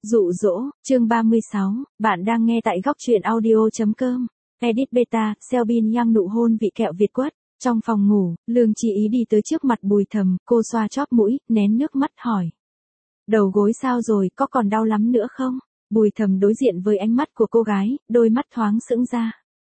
Dụ dỗ, chương 36, bạn đang nghe tại góc truyện audio.com. Edit beta, Selbin Yang nụ hôn vị kẹo Việt quất. Trong phòng ngủ, Lương Chi Ý đi tới trước mặt Bùi Thầm, cô xoa chóp mũi, nén nước mắt hỏi. Đầu gối sao rồi, có còn đau lắm nữa không? Bùi Thầm đối diện với ánh mắt của cô gái, đôi mắt thoáng sững ra.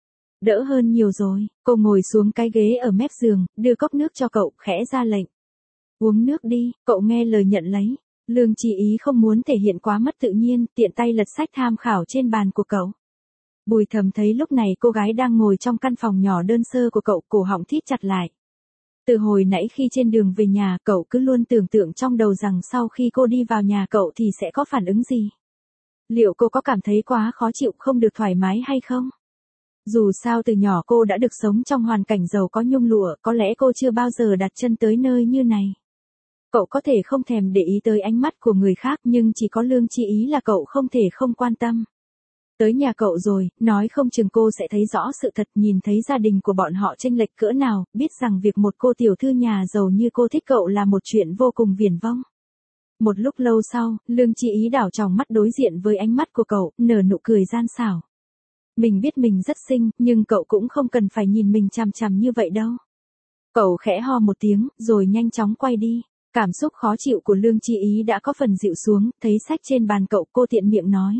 Đỡ hơn nhiều rồi, cô ngồi xuống cái ghế ở mép giường, đưa cốc nước cho cậu, khẽ ra lệnh. Uống nước đi, cậu nghe lời nhận lấy. Lương Chi Ý không muốn thể hiện quá mất tự nhiên, tiện tay lật sách tham khảo trên bàn của cậu. Bùi Thầm thấy lúc này cô gái đang ngồi trong căn phòng nhỏ đơn sơ của cậu, cổ họng thít chặt lại. Từ hồi nãy khi trên đường về nhà, cậu cứ luôn tưởng tượng trong đầu rằng sau khi cô đi vào nhà cậu thì sẽ có phản ứng gì. Liệu cô có cảm thấy quá khó chịu, không được thoải mái hay không? Dù sao từ nhỏ cô đã được sống trong hoàn cảnh giàu có nhung lụa, có lẽ cô chưa bao giờ đặt chân tới nơi như này. Cậu có thể không thèm để ý tới ánh mắt của người khác, nhưng chỉ có Lương Chi Ý là cậu không thể không quan tâm. Tới nhà cậu rồi, nói không chừng cô sẽ thấy rõ sự thật, nhìn thấy gia đình của bọn họ chênh lệch cỡ nào, biết rằng việc một cô tiểu thư nhà giàu như cô thích cậu là một chuyện vô cùng viển vông. Một lúc lâu sau, Lương Chi Ý đảo tròng mắt đối diện với ánh mắt của cậu, nở nụ cười gian xảo. Mình biết mình rất xinh, nhưng cậu cũng không cần phải nhìn mình chằm chằm như vậy đâu. Cậu khẽ ho một tiếng, rồi nhanh chóng quay đi. Cảm xúc khó chịu của Lương Chi Ý đã có phần dịu xuống, thấy sách trên bàn cậu, cô tiện miệng nói.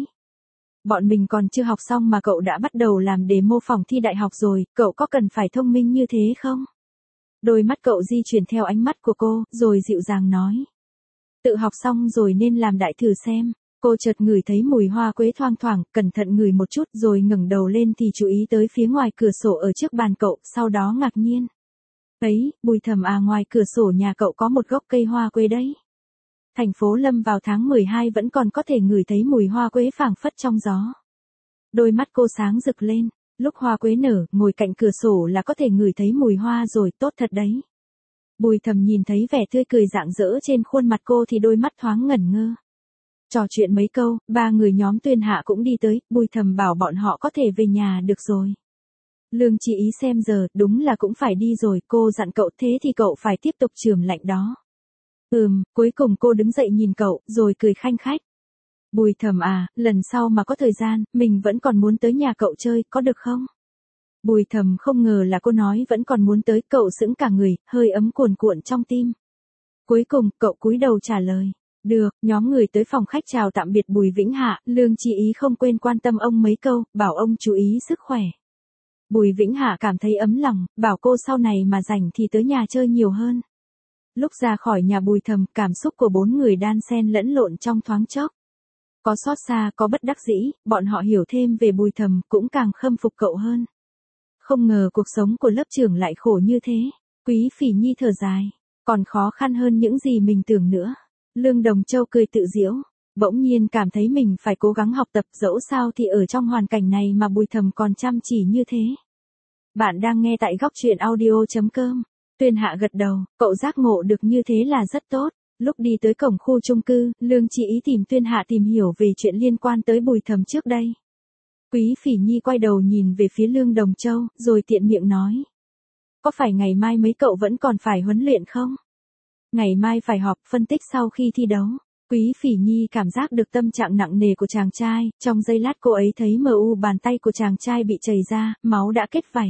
Bọn mình còn chưa học xong mà cậu đã bắt đầu làm đề mô phỏng thi đại học rồi, cậu có cần phải thông minh như thế không? Đôi mắt cậu di chuyển theo ánh mắt của cô, rồi dịu dàng nói. Tự học xong rồi nên làm đại thử xem. Cô chợt ngửi thấy mùi hoa quế thoang thoảng, cẩn thận ngửi một chút rồi ngẩng đầu lên thì chú ý tới phía ngoài cửa sổ ở trước bàn cậu, sau đó ngạc nhiên. Ấy, Bùi Thầm à, ngoài cửa sổ nhà cậu có một gốc cây hoa quế đấy. Thành phố Lâm vào tháng 12 vẫn còn có thể ngửi thấy mùi hoa quế phảng phất trong gió. Đôi mắt cô sáng rực lên, lúc hoa quế nở, ngồi cạnh cửa sổ là có thể ngửi thấy mùi hoa rồi, tốt thật đấy. Bùi Thầm nhìn thấy vẻ tươi cười rạng rỡ trên khuôn mặt cô thì đôi mắt thoáng ngẩn ngơ. Trò chuyện mấy câu, ba người nhóm Tuyên Hạ cũng đi tới, Bùi Thầm bảo bọn họ có thể về nhà được rồi. Lương Chi Ý xem giờ, đúng là cũng phải đi rồi, cô dặn cậu thế thì cậu phải tiếp tục chườm lạnh đó. Cuối cùng cô đứng dậy nhìn cậu, rồi cười khanh khách. Bùi Thầm à, lần sau mà có thời gian, mình vẫn còn muốn tới nhà cậu chơi, có được không? Bùi Thầm không ngờ là cô nói vẫn còn muốn tới, cậu sững cả người, hơi ấm cuồn cuộn trong tim. Cuối cùng, cậu cúi đầu trả lời. Được, nhóm người tới phòng khách chào tạm biệt Bùi Vĩnh Hạ, Lương Chi Ý không quên quan tâm ông mấy câu, bảo ông chú ý sức khỏe. Bùi Vĩnh Hạ cảm thấy ấm lòng, bảo cô sau này mà rảnh thì tới nhà chơi nhiều hơn. Lúc ra khỏi nhà Bùi Thầm, cảm xúc của bốn người đan xen lẫn lộn trong thoáng chốc. Có xót xa, có bất đắc dĩ, bọn họ hiểu thêm về Bùi Thầm, cũng càng khâm phục cậu hơn. Không ngờ cuộc sống của lớp trưởng lại khổ như thế. Quý Phỉ Nhi thở dài, còn khó khăn hơn những gì mình tưởng nữa. Lương Đồng Châu cười tự giễu, bỗng nhiên cảm thấy mình phải cố gắng học tập, dẫu sao thì ở trong hoàn cảnh này mà Bùi Thầm còn chăm chỉ như thế. Bạn đang nghe tại góc truyện audio.com. Tuyên Hạ gật đầu, cậu giác ngộ được như thế là rất tốt. Lúc đi tới cổng khu chung cư, Lương Chi Ý tìm Tuyên Hạ tìm hiểu về chuyện liên quan tới Bùi Thầm trước đây. Quý Phỉ Nhi quay đầu nhìn về phía Lương Đồng Châu, rồi tiện miệng nói. Có phải ngày mai mấy cậu vẫn còn phải huấn luyện không? Ngày mai phải họp phân tích sau khi thi đấu. Quý Phỉ Nhi cảm giác được tâm trạng nặng nề của chàng trai, trong giây lát cô ấy thấy mờ u bàn tay của chàng trai bị chảy ra, máu đã kết vảy.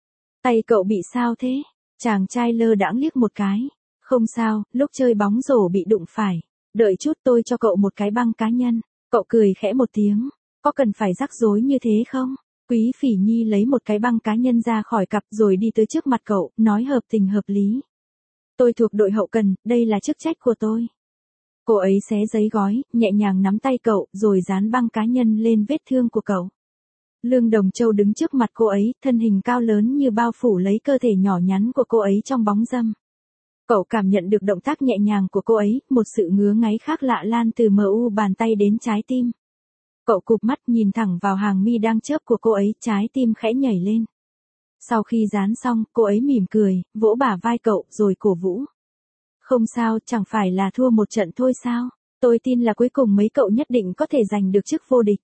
Tay cậu bị sao thế? Chàng trai lơ đãng liếc một cái. Không sao, lúc chơi bóng rổ bị đụng phải. Đợi chút tôi cho cậu một cái băng cá nhân. Cậu cười khẽ một tiếng. Có cần phải rắc rối như thế không? Quý Phỉ Nhi lấy một cái băng cá nhân ra khỏi cặp rồi đi tới trước mặt cậu, nói hợp tình hợp lý. Tôi thuộc đội hậu cần, đây là chức trách của tôi. Cô ấy xé giấy gói, nhẹ nhàng nắm tay cậu, rồi dán băng cá nhân lên vết thương của cậu. Lương Đồng Châu đứng trước mặt cô ấy, thân hình cao lớn như bao phủ lấy cơ thể nhỏ nhắn của cô ấy trong bóng râm. Cậu cảm nhận được động tác nhẹ nhàng của cô ấy, một sự ngứa ngáy khác lạ lan từ mu bàn tay đến trái tim. Cậu cụp mắt nhìn thẳng vào hàng mi đang chớp của cô ấy, trái tim khẽ nhảy lên. Sau khi dán xong, cô ấy mỉm cười, vỗ bả vai cậu, rồi cổ vũ. Không sao, chẳng phải là thua một trận thôi sao? Tôi tin là cuối cùng mấy cậu nhất định có thể giành được chức vô địch.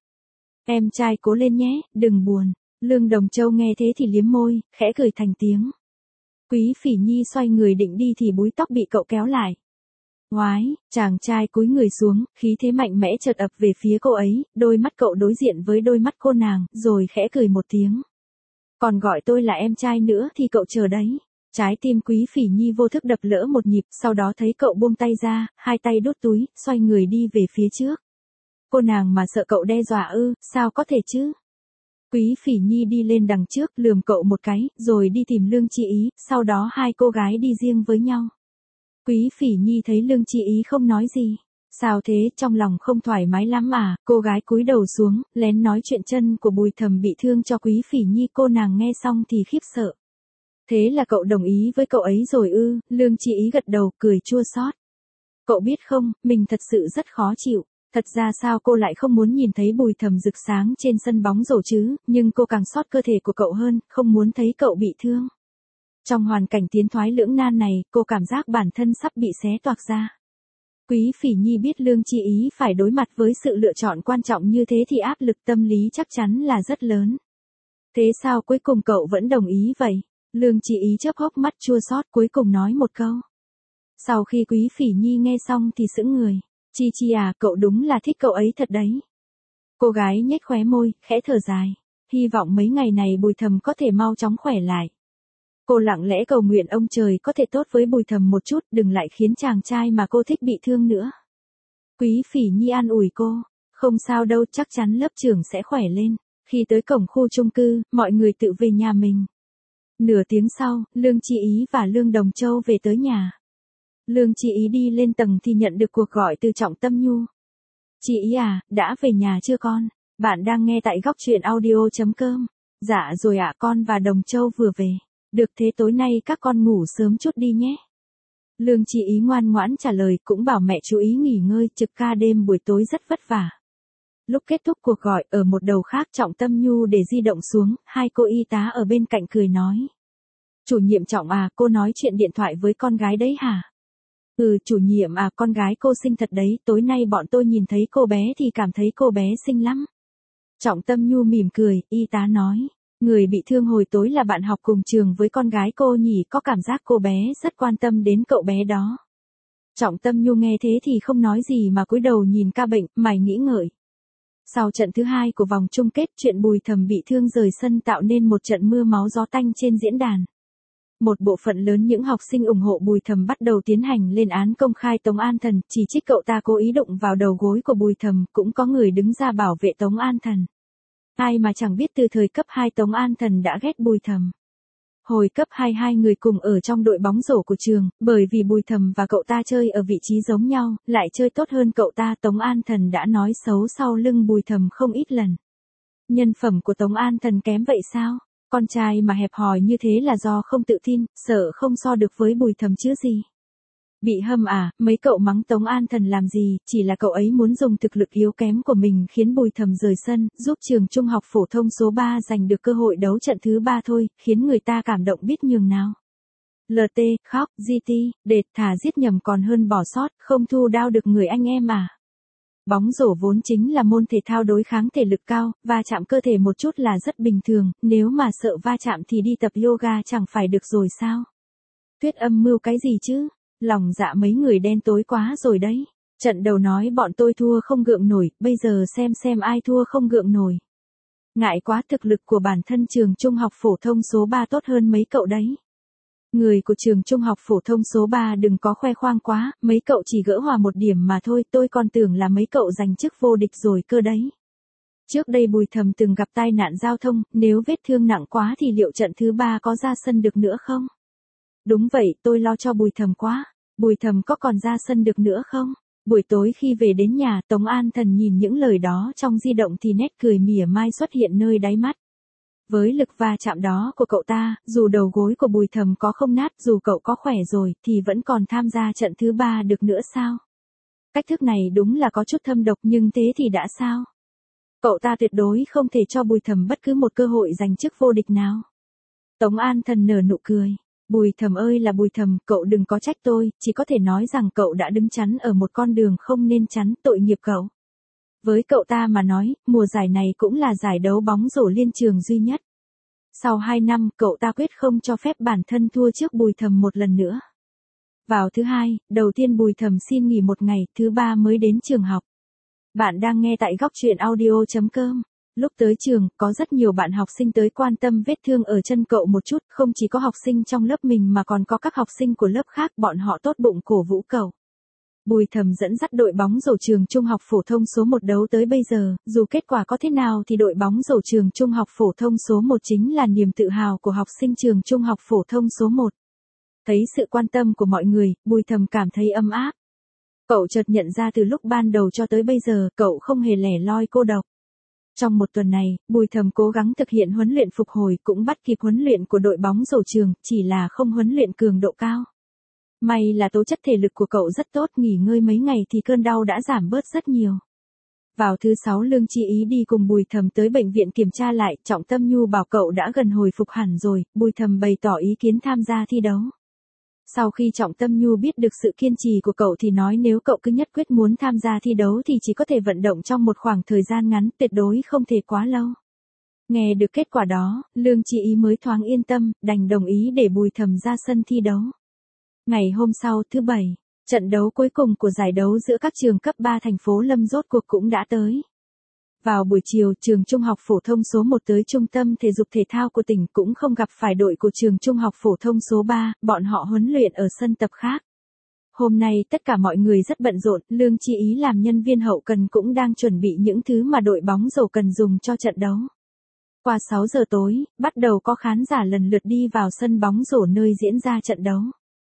Em trai cố lên nhé, đừng buồn. Lương Đồng Châu nghe thế thì liếm môi, khẽ cười thành tiếng. Quý Phỉ Nhi xoay người định đi thì búi tóc bị cậu kéo lại. Oái, chàng trai cúi người xuống, khí thế mạnh mẽ chợt ập về phía cô ấy, đôi mắt cậu đối diện với đôi mắt cô nàng, rồi khẽ cười một tiếng. Còn gọi tôi là em trai nữa thì cậu chờ đấy. Trái tim Quý Phỉ Nhi vô thức đập lỡ một nhịp, sau đó thấy cậu buông tay ra, hai tay đút túi, xoay người đi về phía trước. Cô nàng mà sợ cậu đe dọa ư, sao có thể chứ? Quý Phỉ Nhi đi lên đằng trước, lườm cậu một cái, rồi đi tìm Lương Chi Ý, sau đó hai cô gái đi riêng với nhau. Quý Phỉ Nhi thấy Lương Chi Ý không nói gì. Sao thế, trong lòng không thoải mái lắm à? Cô gái cúi đầu xuống, lén nói chuyện chân của Bùi Thầm bị thương cho Quý Phỉ Nhi. Cô nàng nghe xong thì khiếp sợ. Thế là cậu đồng ý với cậu ấy rồi ư? Lương Chi Ý gật đầu, cười chua xót. Cậu biết không, mình thật sự rất khó chịu. Thật ra sao cô lại không muốn nhìn thấy Bùi Thầm rực sáng trên sân bóng rổ chứ, nhưng cô càng xót cơ thể của cậu hơn, không muốn thấy cậu bị thương. Trong hoàn cảnh tiến thoái lưỡng nan này, cô cảm giác bản thân sắp bị xé toạc ra. Quý Phỉ Nhi biết Lương Chi Ý phải đối mặt với sự lựa chọn quan trọng như thế thì áp lực tâm lý chắc chắn là rất lớn. Thế sao cuối cùng cậu vẫn đồng ý vậy? Lương Chi Ý chớp hốc mắt chua xót cuối cùng nói một câu. Sau khi Quý Phỉ Nhi nghe xong thì sững người. Chi Chi à, cậu đúng là thích cậu ấy thật đấy. Cô gái nhếch khóe môi, khẽ thở dài. Hy vọng mấy ngày này Bùi Thầm có thể mau chóng khỏe lại. Cô lặng lẽ cầu nguyện ông trời có thể tốt với Bùi Thầm một chút, đừng lại khiến chàng trai mà cô thích bị thương nữa. Quý Phỉ Nhi an ủi cô. Không sao đâu, chắc chắn lớp trưởng sẽ khỏe lên. Khi tới cổng khu chung cư, mọi người tự về nhà mình. Nửa tiếng sau, Lương Chi Ý và Lương Đồng Châu về tới nhà. Lương Chi Ý đi lên tầng thì nhận được cuộc gọi từ Trọng Tâm Nhu. Chị Ý à, đã về nhà chưa con? Bạn đang nghe tại góc truyện audio.com. Dạ rồi ạ, con và Đồng Châu vừa về. Được thế tối nay các con ngủ sớm chút đi nhé. Lương Chi Ý ngoan ngoãn trả lời, cũng bảo mẹ chú ý nghỉ ngơi, trực ca đêm buổi tối rất vất vả. Lúc kết thúc cuộc gọi, ở một đầu khác Trọng Tâm Nhu để di động xuống, hai cô y tá ở bên cạnh cười nói. Chủ nhiệm Trọng à, cô nói chuyện điện thoại với con gái đấy hả? Ừ, chủ nhiệm à, con gái cô xinh thật đấy, tối nay bọn tôi nhìn thấy cô bé thì cảm thấy cô bé xinh lắm. Trọng Tâm Nhu mỉm cười, y tá nói. Người bị thương hồi tối là bạn học cùng trường với con gái cô nhỉ, có cảm giác cô bé rất quan tâm đến cậu bé đó. Trọng Tâm Nhu nghe thế thì không nói gì mà cúi đầu nhìn ca bệnh, mày nghĩ ngợi. Sau trận thứ 2 của vòng chung kết, chuyện Bùi Thầm bị thương rời sân tạo nên một trận mưa máu gió tanh trên diễn đàn. Một bộ phận lớn những học sinh ủng hộ Bùi Thầm bắt đầu tiến hành lên án công khai Tống An Thần, chỉ trích cậu ta cố ý đụng vào đầu gối của Bùi Thầm, cũng có người đứng ra bảo vệ Tống An Thần. Ai mà chẳng biết từ thời cấp 2 Tống An Thần đã ghét Bùi Thầm. Hồi cấp 2 hai người cùng ở trong đội bóng rổ của trường, bởi vì Bùi Thầm và cậu ta chơi ở vị trí giống nhau, lại chơi tốt hơn cậu ta. Tống An Thần đã nói xấu sau lưng Bùi Thầm không ít lần. Nhân phẩm của Tống An Thần kém vậy sao? Con trai mà hẹp hòi như thế là do không tự tin, sợ không so được với Bùi Thầm chứ gì. Bị hâm à, mấy cậu mắng Tống An Thần làm gì, chỉ là cậu ấy muốn dùng thực lực yếu kém của mình khiến Bùi Thầm rời sân, giúp trường trung học phổ thông số 3 giành được cơ hội đấu trận thứ 3 thôi, khiến người ta cảm động biết nhường nào. LT, khóc, GT, đệt, thà giết nhầm còn hơn bỏ sót, không thu đao được người anh em à. Bóng rổ vốn chính là môn thể thao đối kháng thể lực cao, va chạm cơ thể một chút là rất bình thường, nếu mà sợ va chạm thì đi tập yoga chẳng phải được rồi sao? Tuyết Âm mưu cái gì chứ? Lòng dạ mấy người đen tối quá rồi đấy. Trận đầu nói bọn tôi thua không gượng nổi, bây giờ xem ai thua không gượng nổi. Ngại quá, thực lực của bản thân trường trung học phổ thông số 3 tốt hơn mấy cậu đấy. Người của trường trung học phổ thông số 3 đừng có khoe khoang quá, mấy cậu chỉ gỡ hòa một điểm mà thôi, tôi còn tưởng là mấy cậu giành chức vô địch rồi cơ đấy. Trước đây Bùi Thầm từng gặp tai nạn giao thông, nếu vết thương nặng quá thì liệu trận thứ 3 có ra sân được nữa không? Đúng vậy, tôi lo cho Bùi Thầm quá. Bùi Thầm có còn ra sân được nữa không? Buổi tối khi về đến nhà, Tống An Thần nhìn những lời đó trong di động thì nét cười mỉa mai xuất hiện nơi đáy mắt. Với lực va chạm đó của cậu ta, dù đầu gối của Bùi Thầm có không nát, dù cậu có khỏe rồi, thì vẫn còn tham gia trận thứ 3 được nữa sao? Cách thức này đúng là có chút thâm độc, nhưng thế thì đã sao? Cậu ta tuyệt đối không thể cho Bùi Thầm bất cứ một cơ hội giành chức vô địch nào. Tống An Thần nở nụ cười. Bùi Thầm ơi là Bùi Thầm, cậu đừng có trách tôi, chỉ có thể nói rằng cậu đã đứng chắn ở một con đường không nên chắn, tội nghiệp cậu. Với cậu ta mà nói, mùa giải này cũng là giải đấu bóng rổ liên trường duy nhất. Sau 2 năm, cậu ta quyết không cho phép bản thân thua trước Bùi Thầm một lần nữa. Vào thứ hai, đầu tiên Bùi Thầm xin nghỉ một ngày, thứ ba mới đến trường học. Bạn đang nghe tại góc truyện audio.com. Lúc tới trường, có rất nhiều bạn học sinh tới quan tâm vết thương ở chân cậu một chút, không chỉ có học sinh trong lớp mình mà còn có các học sinh của lớp khác, bọn họ tốt bụng cổ vũ cậu. Bùi Thầm dẫn dắt đội bóng rổ trường trung học phổ thông số 1 đấu tới bây giờ, dù kết quả có thế nào thì đội bóng rổ trường trung học phổ thông số 1 chính là niềm tự hào của học sinh trường trung học phổ thông số 1. Thấy sự quan tâm của mọi người, Bùi Thầm cảm thấy ấm áp. Cậu chợt nhận ra từ lúc ban đầu cho tới bây giờ, cậu không hề lẻ loi cô độc. Trong một tuần này, Bùi Thầm cố gắng thực hiện huấn luyện phục hồi cũng bắt kịp huấn luyện của đội bóng rổ trường, chỉ là không huấn luyện cường độ cao. May là tố chất thể lực của cậu rất tốt, nghỉ ngơi mấy ngày thì cơn đau đã giảm bớt rất nhiều. Vào thứ 6 Lương Chi Ý đi cùng Bùi Thầm tới bệnh viện kiểm tra lại, Trọng Tâm Nhu bảo cậu đã gần hồi phục hẳn rồi, Bùi Thầm bày tỏ ý kiến tham gia thi đấu. Sau khi Trọng Tâm Nhu biết được sự kiên trì của cậu thì nói nếu cậu cứ nhất quyết muốn tham gia thi đấu thì chỉ có thể vận động trong một khoảng thời gian ngắn, tuyệt đối không thể quá lâu. Nghe được kết quả đó, Lương Chi Ý mới thoáng yên tâm, đành đồng ý để Bùi Thầm ra sân thi đấu. Ngày hôm sau, thứ Bảy, trận đấu cuối cùng của giải đấu giữa các trường cấp 3 thành phố Lâm rốt cuộc cũng đã tới. Vào buổi chiều, trường trung học phổ thông số 1 tới trung tâm thể dục thể thao của tỉnh cũng không gặp phải đội của trường trung học phổ thông số 3, bọn họ huấn luyện ở sân tập khác. Hôm nay tất cả mọi người rất bận rộn, Lương Chi Ý làm nhân viên hậu cần cũng đang chuẩn bị những thứ mà đội bóng rổ cần dùng cho trận đấu. Qua 6 giờ tối, bắt đầu có khán giả lần lượt đi vào sân bóng rổ nơi diễn ra trận đấu.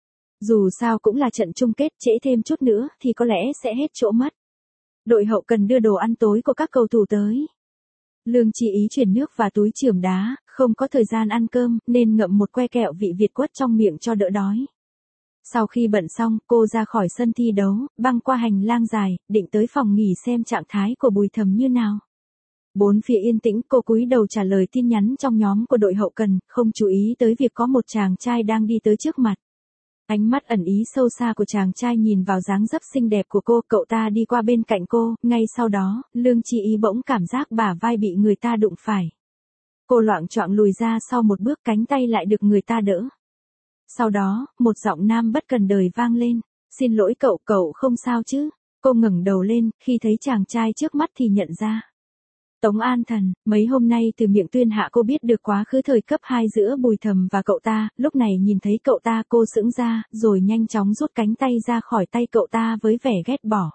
Dù sao cũng là trận chung kết, trễ thêm chút nữa thì có lẽ sẽ hết chỗ mất. Đội hậu cần đưa đồ ăn tối của các cầu thủ tới. Lương Chi Ý chuyển nước và túi chườm đá, không có thời gian ăn cơm nên ngậm một que kẹo vị Việt quất trong miệng cho đỡ đói. Sau khi bận xong, cô ra khỏi sân thi đấu, băng qua hành lang dài, định tới phòng nghỉ xem trạng thái của Bùi Thầm như nào. Bốn phía yên tĩnh, cô cúi đầu trả lời tin nhắn trong nhóm của đội hậu cần, không chú ý tới việc có một chàng trai đang đi tới trước mặt. Ánh mắt ẩn ý sâu xa của chàng trai nhìn vào dáng dấp xinh đẹp của cô, cậu ta đi qua bên cạnh cô, ngay sau đó, Lương Chi Ý bỗng cảm giác bả vai bị người ta đụng phải. Cô loạng choạng lùi ra sau một bước, cánh tay lại được người ta đỡ. Sau đó, một giọng nam bất cần đời vang lên, xin lỗi cậu, cậu không sao chứ? Cô ngẩng đầu lên, khi thấy chàng trai trước mắt thì nhận ra. Tống An Thần, mấy hôm nay từ miệng Tuyên Hạ cô biết được quá khứ thời cấp 2 giữa Bùi Thầm và cậu ta, lúc này nhìn thấy cậu ta cô sững ra, rồi nhanh chóng rút cánh tay ra khỏi tay cậu ta với vẻ ghét bỏ.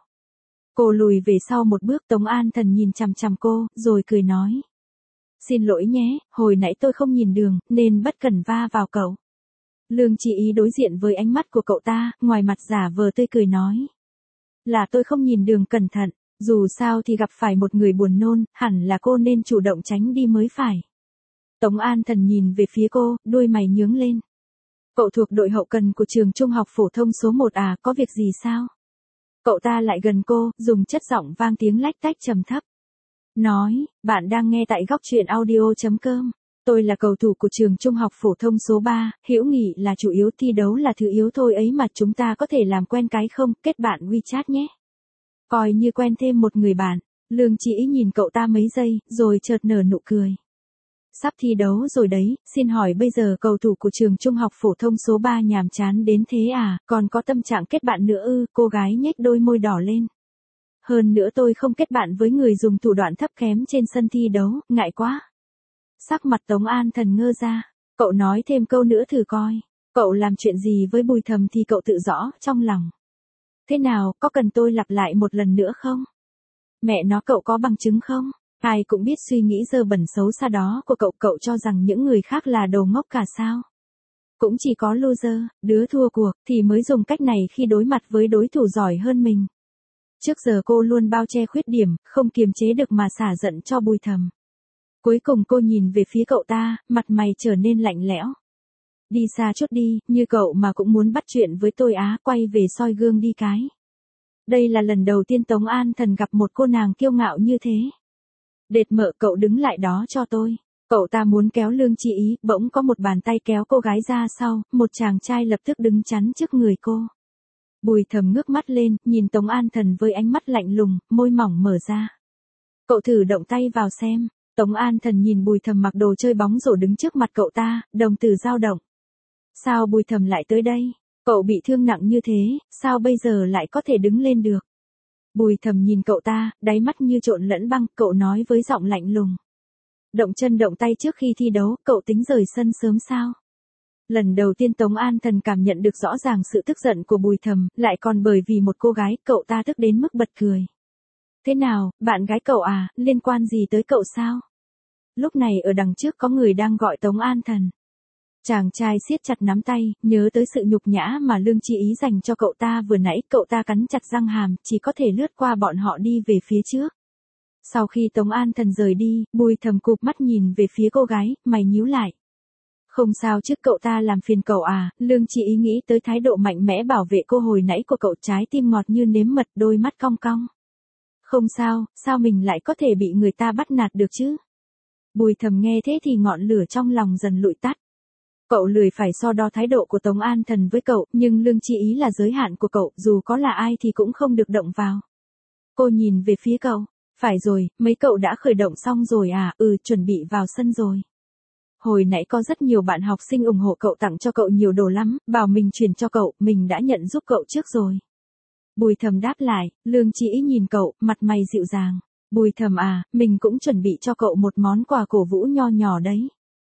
Cô lùi về sau một bước, Tống An Thần nhìn chằm chằm cô, rồi cười nói. Xin lỗi nhé, hồi nãy tôi không nhìn đường, nên bất cẩn va vào cậu. Lương Chi Ý đối diện với ánh mắt của cậu ta, ngoài mặt giả vờ tươi cười nói. Là tôi không nhìn đường cẩn thận. Dù sao thì gặp phải một người buồn nôn, hẳn là cô nên chủ động tránh đi mới phải. Tống An Thần nhìn về phía cô, đuôi mày nhướng lên. Cậu thuộc đội hậu cần của trường trung học phổ thông số 1 à, có việc gì sao? Cậu ta lại gần cô, dùng chất giọng vang tiếng lách tách trầm thấp. Nói, bạn đang nghe tại góc truyện audio.com. Tôi là cầu thủ của trường trung học phổ thông số 3, hữu nghị là chủ yếu, thi đấu là thứ yếu thôi ấy mà, chúng ta có thể làm quen cái không, kết bạn WeChat nhé. Coi như quen thêm một người bạn. Lương Chi Ý nhìn cậu ta mấy giây, rồi chợt nở nụ cười. Sắp thi đấu rồi đấy, xin hỏi bây giờ cầu thủ của trường trung học phổ thông số 3 nhàm chán đến thế à, còn có tâm trạng kết bạn nữa ư? Cô gái nhếch đôi môi đỏ lên. Hơn nữa tôi không kết bạn với người dùng thủ đoạn thấp kém trên sân thi đấu, ngại quá. Sắc mặt Tống An Thần ngơ ra, cậu nói thêm câu nữa thử coi, cậu làm chuyện gì với Bùi Thầm thì cậu tự rõ trong lòng. Thế nào, có cần tôi lặp lại một lần nữa không? Mẹ nó, cậu có bằng chứng không? Ai cũng biết suy nghĩ dơ bẩn xấu xa đó của cậu, cậu cho rằng những người khác là đồ ngốc cả sao? Cũng chỉ có loser, đứa thua cuộc, thì mới dùng cách này khi đối mặt với đối thủ giỏi hơn mình. Trước giờ cô luôn bao che khuyết điểm, không kiềm chế được mà xả giận cho Bùi Thầm. Cuối cùng cô nhìn về phía cậu ta, mặt mày trở nên lạnh lẽo. Đi xa chút đi, như cậu mà cũng muốn bắt chuyện với tôi á, quay về soi gương đi cái. Đây là lần đầu tiên Tống An Thần gặp một cô nàng kiêu ngạo như thế. Đệt mợ, cậu đứng lại đó cho tôi. Cậu ta muốn kéo Lương Chi Ý, bỗng có một bàn tay kéo cô gái ra sau, một chàng trai lập tức đứng chắn trước người cô. Bùi Thầm ngước mắt lên, nhìn Tống An Thần với ánh mắt lạnh lùng, môi mỏng mở ra. Cậu thử động tay vào xem. Tống An Thần nhìn Bùi Thầm mặc đồ chơi bóng rổ đứng trước mặt cậu ta, đồng tử dao động. Sao Bùi Thầm lại tới đây? Cậu bị thương nặng như thế, sao bây giờ lại có thể đứng lên được? Bùi Thầm nhìn cậu ta, đáy mắt như trộn lẫn băng, cậu nói với giọng lạnh lùng. Động chân động tay trước khi thi đấu, cậu tính rời sân sớm sao? Lần đầu tiên Tống An Thần cảm nhận được rõ ràng sự tức giận của Bùi Thầm, lại còn bởi vì một cô gái, cậu ta tức đến mức bật cười. Thế nào, bạn gái cậu à, liên quan gì tới cậu sao? Lúc này ở đằng trước có người đang gọi Tống An Thần. Chàng trai siết chặt nắm tay, nhớ tới sự nhục nhã mà Lương Chi Ý dành cho cậu ta vừa nãy, cậu ta cắn chặt răng hàm, chỉ có thể lướt qua bọn họ đi về phía trước. Sau khi Tống An Thần rời đi, Bùi Thầm cụp mắt nhìn về phía cô gái, mày nhíu lại. Không sao chứ, cậu ta làm phiền cậu à? Lương Chi Ý nghĩ tới thái độ mạnh mẽ bảo vệ cô hồi nãy của cậu, trái tim ngọt như nếm mật, đôi mắt cong cong. Không sao, sao mình lại có thể bị người ta bắt nạt được chứ? Bùi Thầm nghe thế thì ngọn lửa trong lòng dần lụi tắt. Cậu lười phải so đo thái độ của Tống An Thần với cậu, nhưng Lương Chi Ý là giới hạn của cậu, dù có là ai thì cũng không được động vào. Cô nhìn về phía cậu. Phải rồi, mấy cậu đã khởi động xong rồi à? Chuẩn bị vào sân rồi. Hồi nãy có rất nhiều bạn học sinh ủng hộ cậu, tặng cho cậu nhiều đồ lắm, bảo mình truyền cho cậu, mình đã nhận giúp cậu trước rồi. Bùi Thầm đáp lại. Lương Chi Ý nhìn cậu, mặt mày dịu dàng. Bùi Thầm à, mình cũng chuẩn bị cho cậu một món quà cổ vũ nho nhỏ đấy.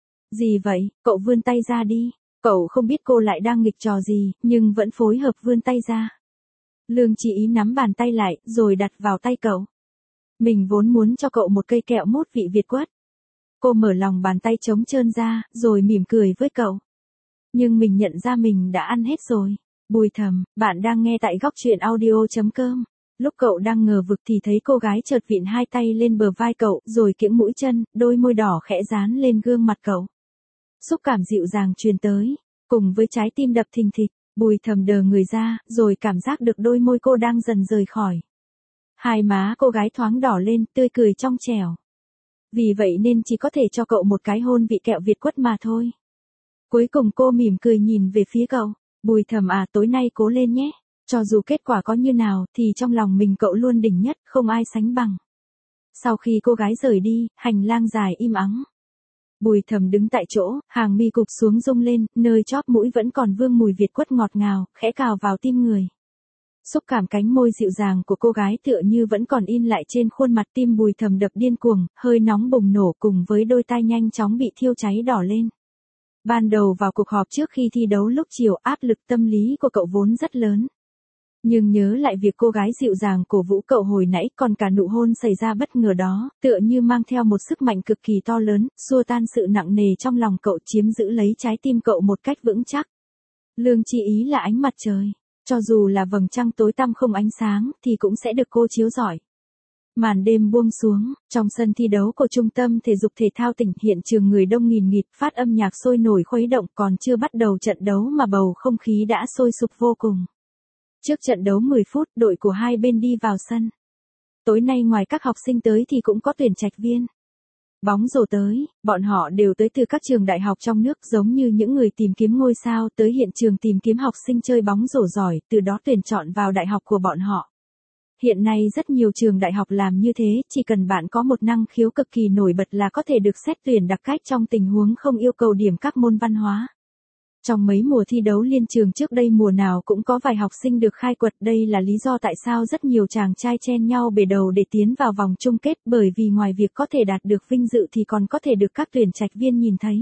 Gì vậy? Cậu vươn tay ra đi. Cậu không biết cô lại đang nghịch trò gì, nhưng vẫn phối hợp vươn tay ra. Lương Chi Ý nắm bàn tay lại, rồi đặt vào tay cậu. Mình vốn muốn cho cậu một cây kẹo mút vị Việt Quất. Cô mở lòng bàn tay trống trơn ra, rồi mỉm cười với cậu. Nhưng mình nhận ra mình đã ăn hết rồi. Bùi Thầm, bạn đang nghe tại góc truyện audio.com. Lúc cậu đang ngờ vực thì thấy cô gái chợt vịn hai tay lên bờ vai cậu, rồi kiễng mũi chân, đôi môi đỏ khẽ dán lên gương mặt cậu. Xúc cảm dịu dàng truyền tới, cùng với trái tim đập thình thịch, Bùi Thầm đờ người ra, rồi cảm giác được đôi môi cô đang dần rời khỏi. Hai má cô gái thoáng đỏ lên, tươi cười trong trẻo. Vì vậy nên chỉ có thể cho cậu một cái hôn vị kẹo Việt Quất mà thôi. Cuối cùng cô mỉm cười nhìn về phía cậu. Bùi Thầm à, tối nay cố lên nhé. Cho dù kết quả có như nào, thì trong lòng mình cậu luôn đỉnh nhất, không ai sánh bằng. Sau khi cô gái rời đi, hành lang dài im ắng. Bùi Thầm đứng tại chỗ, hàng mi cụp xuống rung lên, nơi chóp mũi vẫn còn vương mùi Việt Quất ngọt ngào, khẽ cào vào tim người. Xúc cảm cánh môi dịu dàng của cô gái tựa như vẫn còn in lại trên khuôn mặt, tim Bùi Thầm đập điên cuồng, hơi nóng bùng nổ cùng với đôi tai nhanh chóng bị thiêu cháy đỏ lên. Ban đầu vào cuộc họp trước khi thi đấu lúc chiều, áp lực tâm lý của cậu vốn rất lớn. Nhưng nhớ lại việc cô gái dịu dàng cổ vũ cậu hồi nãy, còn cả nụ hôn xảy ra bất ngờ đó, tựa như mang theo một sức mạnh cực kỳ to lớn, xua tan sự nặng nề trong lòng cậu, chiếm giữ lấy trái tim cậu một cách vững chắc. Lương Chi Ý là ánh mặt trời. Cho dù là vầng trăng tối tăm không ánh sáng, thì cũng sẽ được cô chiếu rọi. Màn đêm buông xuống, trong sân thi đấu của Trung tâm Thể dục Thể thao tỉnh, hiện trường người đông nghìn nghịt, phát âm nhạc sôi nổi khuấy động, còn chưa bắt đầu trận đấu mà bầu không khí đã sôi sục vô cùng. Trước trận đấu 10 phút, đội của hai bên đi vào sân. Tối nay ngoài các học sinh tới thì cũng có tuyển trạch viên. Bóng rổ tới, bọn họ đều tới từ các trường đại học trong nước, giống như những người tìm kiếm ngôi sao tới hiện trường tìm kiếm học sinh chơi bóng rổ giỏi, từ đó tuyển chọn vào đại học của bọn họ. Hiện nay rất nhiều trường đại học làm như thế, chỉ cần bạn có một năng khiếu cực kỳ nổi bật là có thể được xét tuyển đặc cách trong tình huống không yêu cầu điểm các môn văn hóa. Trong mấy mùa thi đấu liên trường trước đây, mùa nào cũng có vài học sinh được khai quật, đây là lý do tại sao rất nhiều chàng trai chen nhau bề đầu để tiến vào vòng chung kết, bởi vì ngoài việc có thể đạt được vinh dự thì còn có thể được các tuyển trạch viên nhìn thấy.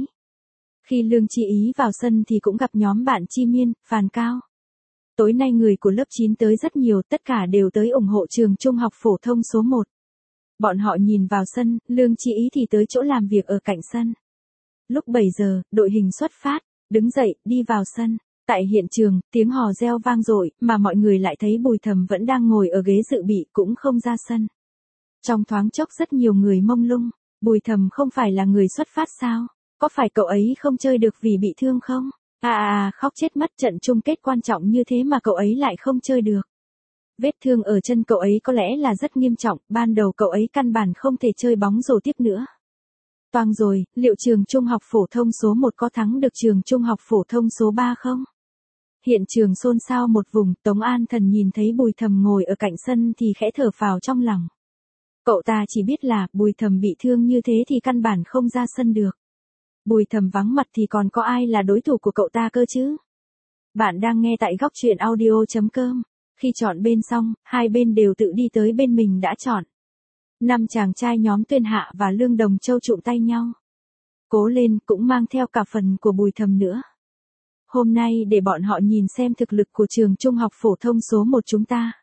Khi Lương Chi Ý vào sân thì cũng gặp nhóm bạn Chi Miên, Phàn Cao. Tối nay người của lớp 9 tới rất nhiều, tất cả đều tới ủng hộ trường trung học phổ thông số 1. Bọn họ nhìn vào sân, Lương Chi Ý thì tới chỗ làm việc ở cạnh sân. Lúc 7 giờ, đội hình xuất phát. Đứng dậy, đi vào sân. Tại hiện trường, tiếng hò reo vang dội, mà mọi người lại thấy Bùi Thầm vẫn đang ngồi ở ghế dự bị, cũng không ra sân. Trong thoáng chốc rất nhiều người mông lung. Bùi Thầm không phải là người xuất phát sao? Có phải cậu ấy không chơi được vì bị thương không? Khóc chết mất, trận chung kết quan trọng như thế mà cậu ấy lại không chơi được. Vết thương ở chân cậu ấy có lẽ là rất nghiêm trọng, ban đầu cậu ấy căn bản không thể chơi bóng rổ tiếp nữa. Toang rồi, liệu trường trung học phổ thông số 1 có thắng được trường trung học phổ thông số 3 không? Hiện trường xôn xao một vùng, Tống An Thần nhìn thấy Bùi Thầm ngồi ở cạnh sân thì khẽ thở phào trong lòng. Cậu ta chỉ biết là, Bùi Thầm bị thương như thế thì căn bản không ra sân được. Bùi Thầm vắng mặt thì còn có ai là đối thủ của cậu ta cơ chứ? Bạn đang nghe tại góc truyện audio.com. Khi chọn bên xong, hai bên đều tự đi tới bên mình đã chọn. 5 chàng trai nhóm Tuyên Hạ và Lương Đồng Châu trụm tay nhau. Cố lên cũng mang theo cả phần của Bùi Thầm nữa. Hôm nay để bọn họ nhìn xem thực lực của trường trung học phổ thông số 1 chúng ta.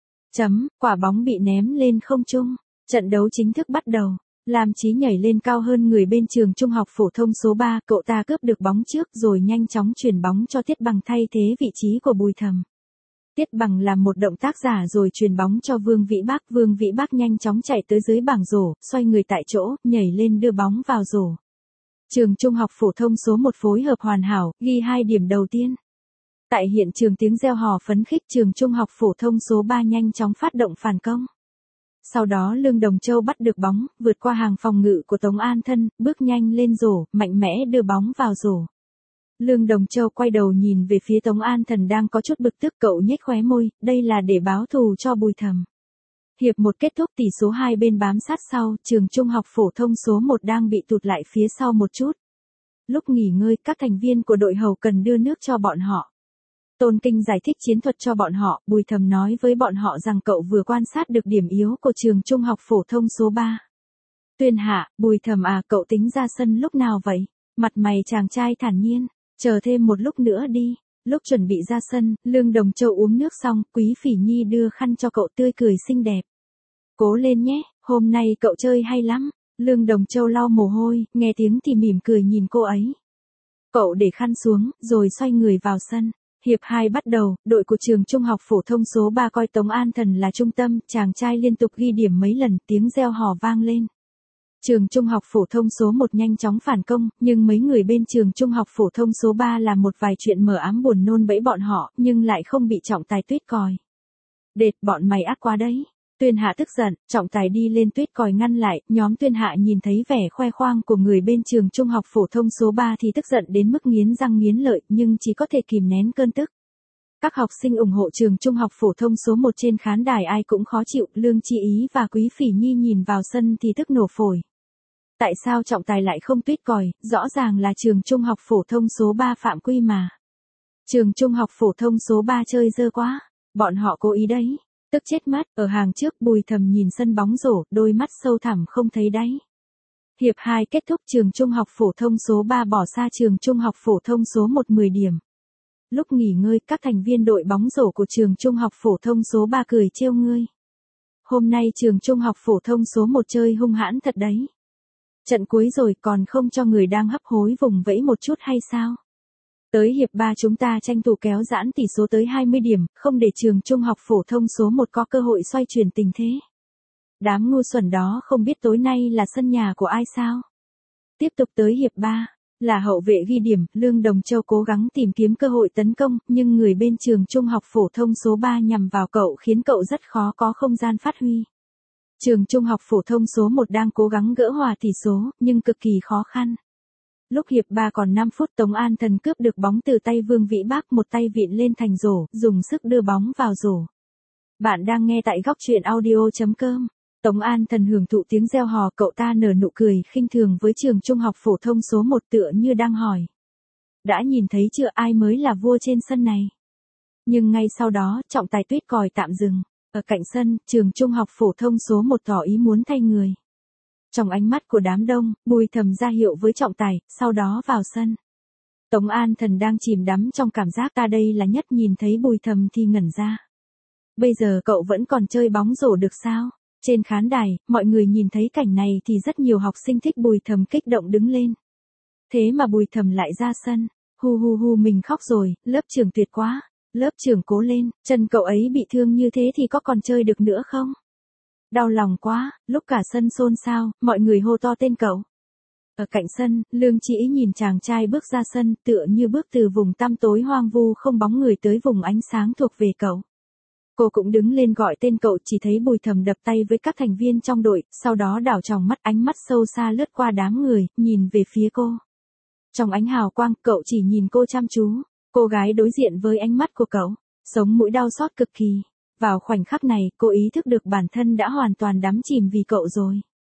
Quả bóng bị ném lên không trung. Trận đấu chính thức bắt đầu. Lam Chí nhảy lên cao hơn người bên trường trung học phổ thông số 3, cậu ta cướp được bóng trước rồi nhanh chóng chuyển bóng cho Tiết Bằng thay thế vị trí của Bùi Thầm. Tiết Bằng làm một động tác giả rồi truyền bóng cho Vương Vĩ Bác nhanh chóng chạy tới dưới bảng rổ, xoay người tại chỗ, nhảy lên đưa bóng vào rổ. Trường trung học phổ thông số 1 phối hợp hoàn hảo, ghi 2 điểm đầu tiên. Tại hiện trường tiếng reo hò phấn khích, trường trung học phổ thông số 3 nhanh chóng phát động phản công. Sau đó Lương Đồng Châu bắt được bóng, vượt qua hàng phòng ngự của Tống An Thân, bước nhanh lên rổ, mạnh mẽ đưa bóng vào rổ. Lương Đồng Châu quay đầu nhìn về phía Tống An Thần đang có chút bực tức, cậu nhếch khóe môi, đây là để báo thù cho Bùi Thầm. Hiệp 1 kết thúc, tỷ số hai bên bám sát sau, trường trung học phổ thông số 1 đang bị tụt lại phía sau một chút. Lúc nghỉ ngơi, các thành viên của đội hậu cần đưa nước cho bọn họ. Tôn Kinh giải thích chiến thuật cho bọn họ, Bùi Thầm nói với bọn họ rằng cậu vừa quan sát được điểm yếu của trường trung học phổ thông số 3. Tuyên Hạ, Bùi Thầm à, cậu tính ra sân lúc nào vậy? Mặt mày chàng trai thản nhiên, chờ thêm một lúc nữa đi. Lúc chuẩn bị ra sân, Lương Đồng Châu uống nước xong, Quý Phỉ Nhi đưa khăn cho cậu, tươi cười xinh đẹp. Cố lên nhé, hôm nay cậu chơi hay lắm. Lương Đồng Châu lau mồ hôi, nghe tiếng thì mỉm cười nhìn cô ấy. Cậu để khăn xuống, rồi xoay người vào sân. Hiệp 2 bắt đầu, đội của trường trung học phổ thông số 3 coi Tống An Thần là trung tâm, chàng trai liên tục ghi điểm mấy lần, tiếng reo hò vang lên. Trường trung học phổ thông số 1 nhanh chóng phản công, nhưng mấy người bên trường trung học phổ thông số 3 làm một vài chuyện mờ ám buồn nôn bẫy bọn họ, nhưng lại không bị Trọng Tài tuyết còi. Đệt, bọn mày ác quá đấy. Tuyên Hạ tức giận, Trọng Tài đi lên tuyết còi ngăn lại, nhóm Tuyên Hạ nhìn thấy vẻ khoe khoang của người bên trường trung học phổ thông số 3 thì tức giận đến mức nghiến răng nghiến lợi, nhưng chỉ có thể kìm nén cơn tức. Các học sinh ủng hộ trường trung học phổ thông số 1 trên khán đài ai cũng khó chịu, Lương Chi Ý và Quý Phỉ Nhi nhìn vào sân thì tức nổ phổi. Tại sao Trọng Tài lại không tuyết còi, rõ ràng là trường trung học phổ thông số 3 phạm quy mà. Trường trung học phổ thông số 3 chơi dơ quá, bọn họ cố ý đấy. Tức chết mất, ở hàng trước Bùi Thầm nhìn sân bóng rổ, đôi mắt sâu thẳm không thấy đáy. Hiệp 2 kết thúc, trường trung học phổ thông số 3 bỏ xa trường trung học phổ thông số 1 10 điểm. Lúc nghỉ ngơi, các thành viên đội bóng rổ của trường trung học phổ thông số 3 cười trêu ngươi. Hôm nay trường trung học phổ thông số 1 chơi hung hãn thật đấy. Trận cuối rồi còn không cho người đang hấp hối vùng vẫy một chút hay sao? Tới hiệp 3 chúng ta tranh thủ kéo giãn tỷ số tới 20 điểm, không để trường trung học phổ thông số 1 có cơ hội xoay chuyển tình thế. Đám ngu xuẩn đó không biết tối nay là sân nhà của ai sao? Tiếp tục tới hiệp 3, là hậu vệ ghi điểm, Lương Đồng Châu cố gắng tìm kiếm cơ hội tấn công, nhưng người bên trường trung học phổ thông số 3 nhằm vào cậu khiến cậu rất khó có không gian phát huy. Trường trung học phổ thông số 1 đang cố gắng gỡ hòa tỷ số, nhưng cực kỳ khó khăn. Lúc hiệp 3 còn 5 phút, Tống An Thần cướp được bóng từ tay Vương Vĩ Bác, một tay vịn lên thành rổ, dùng sức đưa bóng vào rổ. Bạn đang nghe tại góc truyện audio.com. Tống An Thần hưởng thụ tiếng reo hò, cậu ta nở nụ cười khinh thường với trường trung học phổ thông số 1 tựa như đang hỏi. Đã nhìn thấy chưa, ai mới là vua trên sân này? Nhưng ngay sau đó, Trọng Tài tuyết còi tạm dừng. Ở cạnh sân, trường trung học phổ thông số 1 tỏ ý muốn thay người. Trong ánh mắt của đám đông, Bùi Thầm ra hiệu với Trọng Tài, sau đó vào sân. Tống An Thần đang chìm đắm trong cảm giác ta đây là nhất, nhìn thấy Bùi Thầm thì ngẩn ra. Bây giờ cậu vẫn còn chơi bóng rổ được sao? Trên khán đài, mọi người nhìn thấy cảnh này thì rất nhiều học sinh thích Bùi Thầm kích động đứng lên. Thế mà Bùi Thầm lại ra sân. Hu mình khóc rồi, lớp trưởng tuyệt quá. Lớp trưởng cố lên, chân cậu ấy bị thương như thế thì có còn chơi được nữa không? Đau lòng quá, lúc cả sân xôn xao, mọi người hô to tên cậu. Ở cạnh sân, Lương Chỉ nhìn chàng trai bước ra sân, tựa như bước từ vùng tăm tối hoang vu không bóng người tới vùng ánh sáng thuộc về cậu. Cô cũng đứng lên gọi tên cậu, chỉ thấy Bùi Thầm đập tay với các thành viên trong đội, sau đó đảo tròng mắt, ánh mắt sâu xa lướt qua đám người, nhìn về phía cô. Trong ánh hào quang, cậu chỉ nhìn cô chăm chú. Cô gái đối diện với ánh mắt của cậu, sống mũi đau xót cực kỳ. Vào khoảnh khắc này, cô ý thức được bản thân đã hoàn toàn đắm chìm vì cậu rồi.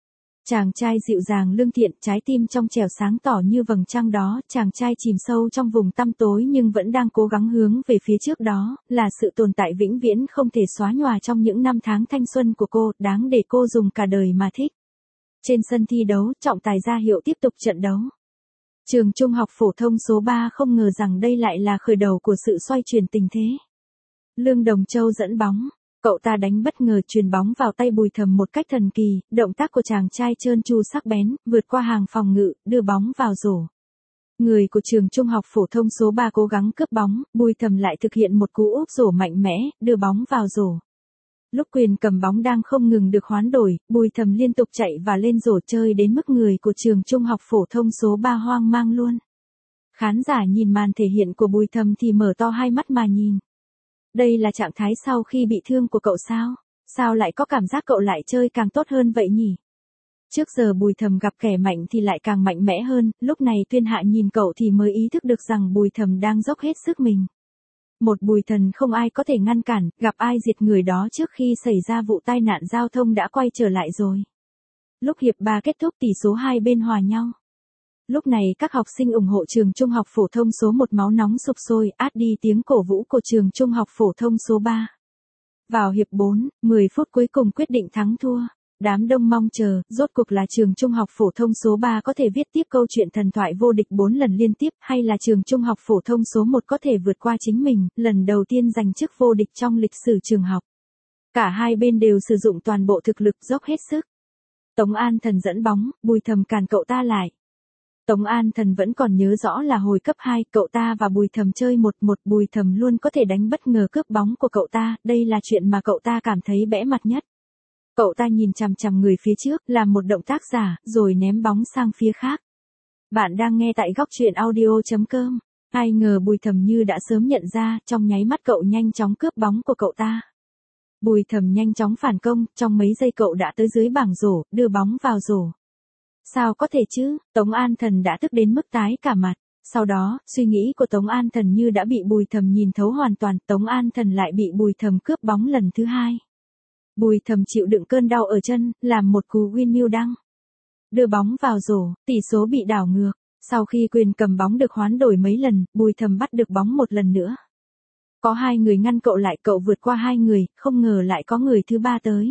Chàng trai dịu dàng lương thiện, trái tim trong trẻo sáng tỏ như vầng trăng đó, chàng trai chìm sâu trong vùng tăm tối nhưng vẫn đang cố gắng hướng về phía trước, đó là sự tồn tại vĩnh viễn không thể xóa nhòa trong những năm tháng thanh xuân của cô, đáng để cô dùng cả đời mà thích. Trên sân thi đấu, trọng tài ra hiệu tiếp tục trận đấu. Trường Trung học phổ thông số 3 không ngờ rằng đây lại là khởi đầu của sự xoay chuyển tình thế. Lương Đồng Châu dẫn bóng. Cậu ta đánh bất ngờ chuyền bóng vào tay Bùi Thầm một cách thần kỳ, động tác của chàng trai trơn tru sắc bén, vượt qua hàng phòng ngự, đưa bóng vào rổ. Người của trường Trung học phổ thông số 3 cố gắng cướp bóng, Bùi Thầm lại thực hiện một cú úp rổ mạnh mẽ, đưa bóng vào rổ. Lúc Quyền cầm bóng đang không ngừng được hoán đổi, Bùi Thầm liên tục chạy và lên rổ chơi đến mức người của trường Trung học phổ thông số 3 hoang mang luôn. Khán giả nhìn màn thể hiện của Bùi Thầm thì mở to hai mắt mà nhìn. Đây là trạng thái sau khi bị thương của cậu sao? Sao lại có cảm giác cậu lại chơi càng tốt hơn vậy nhỉ? Trước giờ Bùi Thầm gặp kẻ mạnh thì lại càng mạnh mẽ hơn, lúc này Tuyên Hạ nhìn cậu thì mới ý thức được rằng Bùi Thầm đang dốc hết sức mình. Một Bùi Thần không ai có thể ngăn cản, gặp ai diệt người đó trước khi xảy ra vụ tai nạn giao thông đã quay trở lại rồi. Lúc hiệp 3 kết thúc tỷ số hai bên hòa nhau. Lúc này các học sinh ủng hộ trường Trung học phổ thông số 1 máu nóng sục sôi, át đi tiếng cổ vũ của trường Trung học phổ thông số 3. Vào hiệp 4, 10 phút cuối cùng quyết định thắng thua. Đám đông mong chờ, rốt cuộc là trường Trung học phổ thông số 3 có thể viết tiếp câu chuyện thần thoại vô địch 4 lần liên tiếp, hay là trường Trung học phổ thông số 1 có thể vượt qua chính mình, lần đầu tiên giành chức vô địch trong lịch sử trường học. Cả hai bên đều sử dụng toàn bộ thực lực, dốc hết sức. Tống An Thần dẫn bóng, Bùi Thầm cản cậu ta lại. Tống An Thần vẫn còn nhớ rõ là hồi cấp 2, cậu ta và Bùi Thầm chơi 1-1, Bùi Thầm luôn có thể đánh bất ngờ cướp bóng của cậu ta, đây là chuyện mà cậu ta cảm thấy bẽ mặt nhất. Cậu ta nhìn chằm chằm người phía trước, làm một động tác giả, rồi ném bóng sang phía khác. Bạn đang nghe tại góc truyện audio.com. Ai ngờ Bùi Thầm như đã sớm nhận ra, trong nháy mắt cậu nhanh chóng cướp bóng của cậu ta. Bùi Thầm nhanh chóng phản công, trong mấy giây cậu đã tới dưới bảng rổ, đưa bóng vào rổ. Sao có thể chứ, Tống An Thần đã tức đến mức tái cả mặt. Sau đó, suy nghĩ của Tống An Thần như đã bị Bùi Thầm nhìn thấu hoàn toàn, Tống An Thần lại bị Bùi Thầm cướp bóng lần thứ hai. Bùi Thầm chịu đựng cơn đau ở chân, làm một cú windmill đăng. Đưa bóng vào rổ, tỷ số bị đảo ngược. Sau khi Quyền cầm bóng được hoán đổi mấy lần, Bùi Thầm bắt được bóng một lần nữa. Có hai người ngăn cậu lại, cậu vượt qua hai người, không ngờ lại có người thứ ba tới.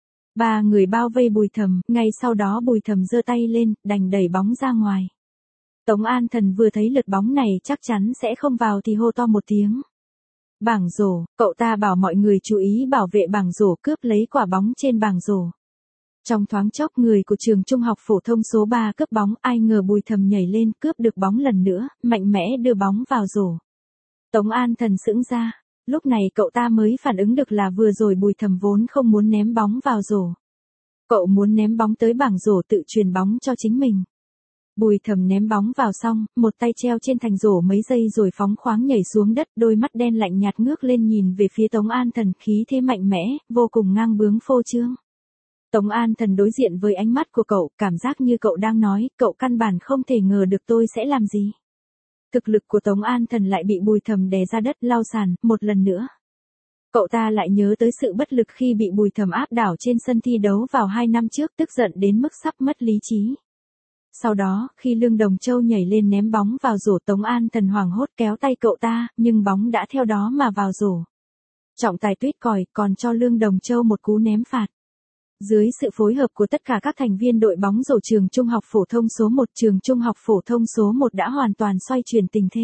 Ba người bao vây Bùi Thầm, ngay sau đó Bùi Thầm giơ tay lên, đành đẩy bóng ra ngoài. Tống An Thần vừa thấy lượt bóng này chắc chắn sẽ không vào thì hô to một tiếng. Bảng rổ, cậu ta bảo mọi người chú ý bảo vệ bảng rổ, cướp lấy quả bóng trên bảng rổ. Trong thoáng chốc người của trường Trung học phổ thông số 3 cướp bóng, ai ngờ Bùi Thầm nhảy lên cướp được bóng lần nữa, mạnh mẽ đưa bóng vào rổ. Tống An Thần sững ra, lúc này cậu ta mới phản ứng được là vừa rồi Bùi Thầm vốn không muốn ném bóng vào rổ. Cậu muốn ném bóng tới bảng rổ tự chuyền bóng cho chính mình. Bùi Thầm ném bóng vào xong, một tay treo trên thành rổ mấy giây rồi phóng khoáng nhảy xuống đất, đôi mắt đen lạnh nhạt ngước lên nhìn về phía Tống An Thần, khí thế mạnh mẽ, vô cùng ngang bướng phô trương. Tống An Thần đối diện với ánh mắt của cậu, cảm giác như cậu đang nói, cậu căn bản không thể ngờ được tôi sẽ làm gì. Thực lực của Tống An Thần lại bị Bùi Thầm đè ra đất, lau sàn, một lần nữa. Cậu ta lại nhớ tới sự bất lực khi bị Bùi Thầm áp đảo trên sân thi đấu vào 2 năm trước, tức giận đến mức sắp mất lý trí. Sau đó, khi Lương Đồng Châu nhảy lên ném bóng vào rổ, Tống An Thần hoảng hốt kéo tay cậu ta, nhưng bóng đã theo đó mà vào rổ. Trọng tài tuýt còi, còn cho Lương Đồng Châu một cú ném phạt. Dưới sự phối hợp của tất cả các thành viên đội bóng rổ trường Trung học phổ thông số 1, trường Trung học phổ thông số 1 đã hoàn toàn xoay chuyển tình thế.